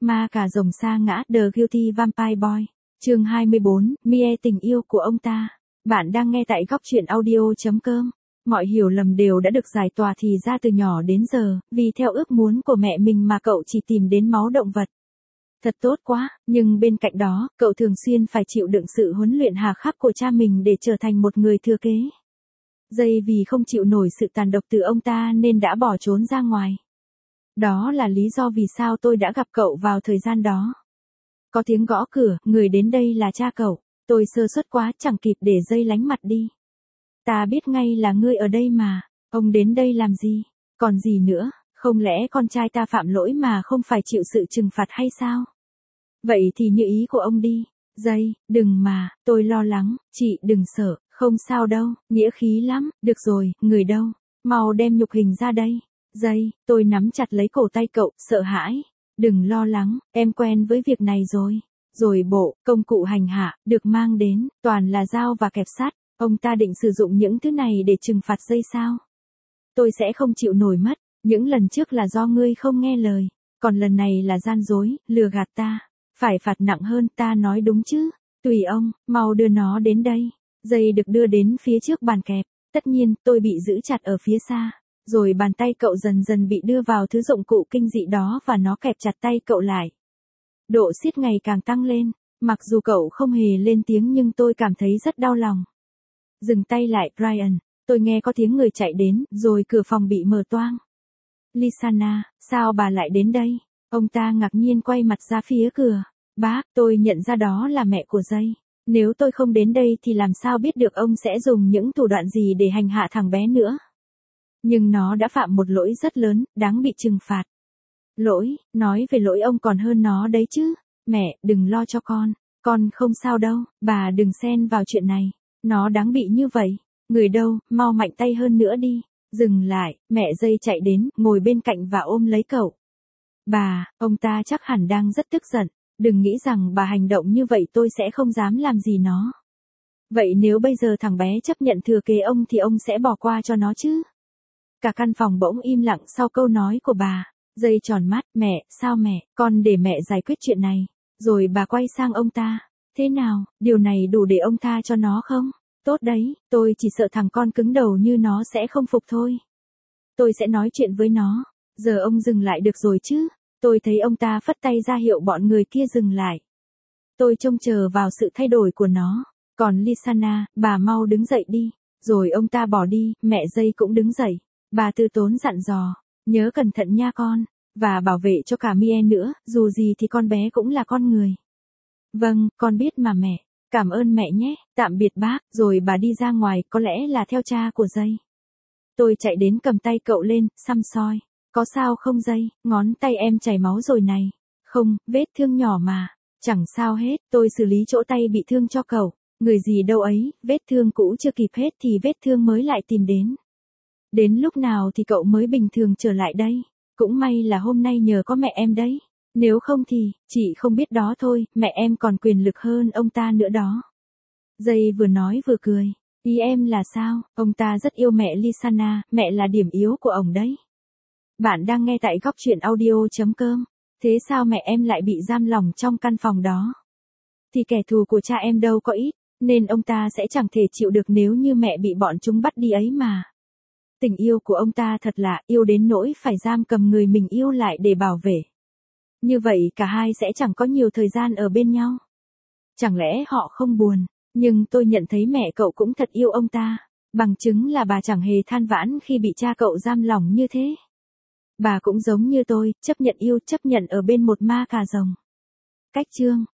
Ma cà rồng sa ngã, The Guilty Vampire Boy. Chương 24, Mie tình yêu của ông ta. Bạn đang nghe tại góc truyện audio.com. Mọi hiểu lầm đều đã được giải tỏa thì ra từ nhỏ đến giờ, vì theo ước muốn của mẹ mình mà cậu chỉ tìm đến máu động vật. Thật tốt quá, nhưng bên cạnh đó, cậu thường xuyên phải chịu đựng sự huấn luyện hà khắc của cha mình để trở thành một người thừa kế. Dây vì không chịu nổi sự tàn độc từ ông ta nên đã bỏ trốn ra ngoài. Đó là lý do vì sao tôi đã gặp cậu vào thời gian đó. Có tiếng gõ cửa, người đến đây là cha cậu. Tôi sơ suất quá, chẳng kịp để Dây lánh mặt đi. Ta biết ngay là ngươi ở đây mà. Ông đến đây làm gì? Còn gì nữa, không lẽ con trai ta phạm lỗi mà không phải chịu sự trừng phạt hay sao? Vậy thì như ý của ông đi. Dây, đừng mà, tôi lo lắng, chị đừng sợ, không sao đâu, nghĩa khí lắm, được rồi, người đâu? Mau đem nhục hình ra đây. Dây, tôi nắm chặt lấy cổ tay cậu, sợ hãi. Đừng lo lắng, em quen với việc này rồi. Rồi bộ, công cụ hành hạ, được mang đến, toàn là dao và kẹp sắt. Ông ta định sử dụng những thứ này để trừng phạt Dây sao? Tôi sẽ không chịu nổi mất. Những lần trước là do ngươi không nghe lời. Còn lần này là gian dối, lừa gạt ta. Phải phạt nặng hơn, ta nói đúng chứ? Tùy ông, mau đưa nó đến đây. Dây được đưa đến phía trước bàn kẹp. Tất nhiên, tôi bị giữ chặt ở phía xa. Rồi bàn tay cậu dần dần bị đưa vào thứ dụng cụ kinh dị đó và nó kẹp chặt tay cậu lại. Độ siết ngày càng tăng lên. Mặc dù cậu không hề lên tiếng nhưng tôi cảm thấy rất đau lòng. Dừng tay lại, Brian. Tôi nghe có tiếng người chạy đến, rồi cửa phòng bị mở toang. Lysana, sao bà lại đến đây? Ông ta ngạc nhiên quay mặt ra phía cửa. Bác, tôi nhận ra đó là mẹ của Dây. Nếu tôi không đến đây thì làm sao biết được ông sẽ dùng những thủ đoạn gì để hành hạ thằng bé nữa. Nhưng nó đã phạm một lỗi rất lớn, đáng bị trừng phạt. Lỗi, nói về lỗi ông còn hơn nó đấy chứ. Mẹ, đừng lo cho con không sao đâu, bà đừng xen vào chuyện này. Nó đáng bị như vậy. Người đâu, mau mạnh tay hơn nữa đi. Dừng lại, mẹ Dây chạy đến, ngồi bên cạnh và ôm lấy cậu. Bà, ông ta chắc hẳn đang rất tức giận. Đừng nghĩ rằng bà hành động như vậy tôi sẽ không dám làm gì nó. Vậy nếu bây giờ thằng bé chấp nhận thừa kế ông thì ông sẽ bỏ qua cho nó chứ? Cả căn phòng bỗng im lặng sau câu nói của bà. Dây tròn mắt, mẹ, sao mẹ, con để mẹ giải quyết chuyện này. Rồi bà quay sang ông ta. Thế nào, điều này đủ để ông tha cho nó không? Tốt đấy, tôi chỉ sợ thằng con cứng đầu như nó sẽ không phục thôi. Tôi sẽ nói chuyện với nó. Giờ ông dừng lại được rồi chứ? Tôi thấy ông ta phất tay ra hiệu bọn người kia dừng lại. Tôi trông chờ vào sự thay đổi của nó. Còn Lysana, bà mau đứng dậy đi. Rồi ông ta bỏ đi, mẹ Dây cũng đứng dậy. Bà từ tốn dặn dò. Nhớ cẩn thận nha con. Và bảo vệ cho cả Mie nữa, dù gì thì con bé cũng là con người. Vâng, con biết mà mẹ. Cảm ơn mẹ nhé, tạm biệt bác. Rồi bà đi ra ngoài, có lẽ là theo cha của Dây. Tôi chạy đến cầm tay cậu lên, xăm soi. Có sao không Dây, ngón tay em chảy máu rồi này. Không, vết thương nhỏ mà. Chẳng sao hết, tôi xử lý chỗ tay bị thương cho cậu. Người gì đâu ấy, vết thương cũ chưa kịp hết thì vết thương mới lại tìm đến. Đến lúc nào thì cậu mới bình thường trở lại đây? Cũng may là hôm nay nhờ có mẹ em đấy. Nếu không thì, chị không biết đó thôi, mẹ em còn quyền lực hơn ông ta nữa đó. Dây vừa nói vừa cười. Ý em là sao? Ông ta rất yêu mẹ Lysana, mẹ là điểm yếu của ông đấy. Bạn đang nghe tại góc truyện audio.com. Thế sao mẹ em lại bị giam lỏng trong căn phòng đó? Thì kẻ thù của cha em đâu có ít, nên ông ta sẽ chẳng thể chịu được nếu như mẹ bị bọn chúng bắt đi ấy mà. Tình yêu của ông ta thật lạ, yêu đến nỗi phải giam cầm người mình yêu lại để bảo vệ. Như vậy cả hai sẽ chẳng có nhiều thời gian ở bên nhau. Chẳng lẽ họ không buồn? Nhưng tôi nhận thấy mẹ cậu cũng thật yêu ông ta. Bằng chứng là bà chẳng hề than vãn khi bị cha cậu giam lỏng như thế. Bà cũng giống như tôi, chấp nhận yêu, chấp nhận ở bên một ma cà rồng. Cách chương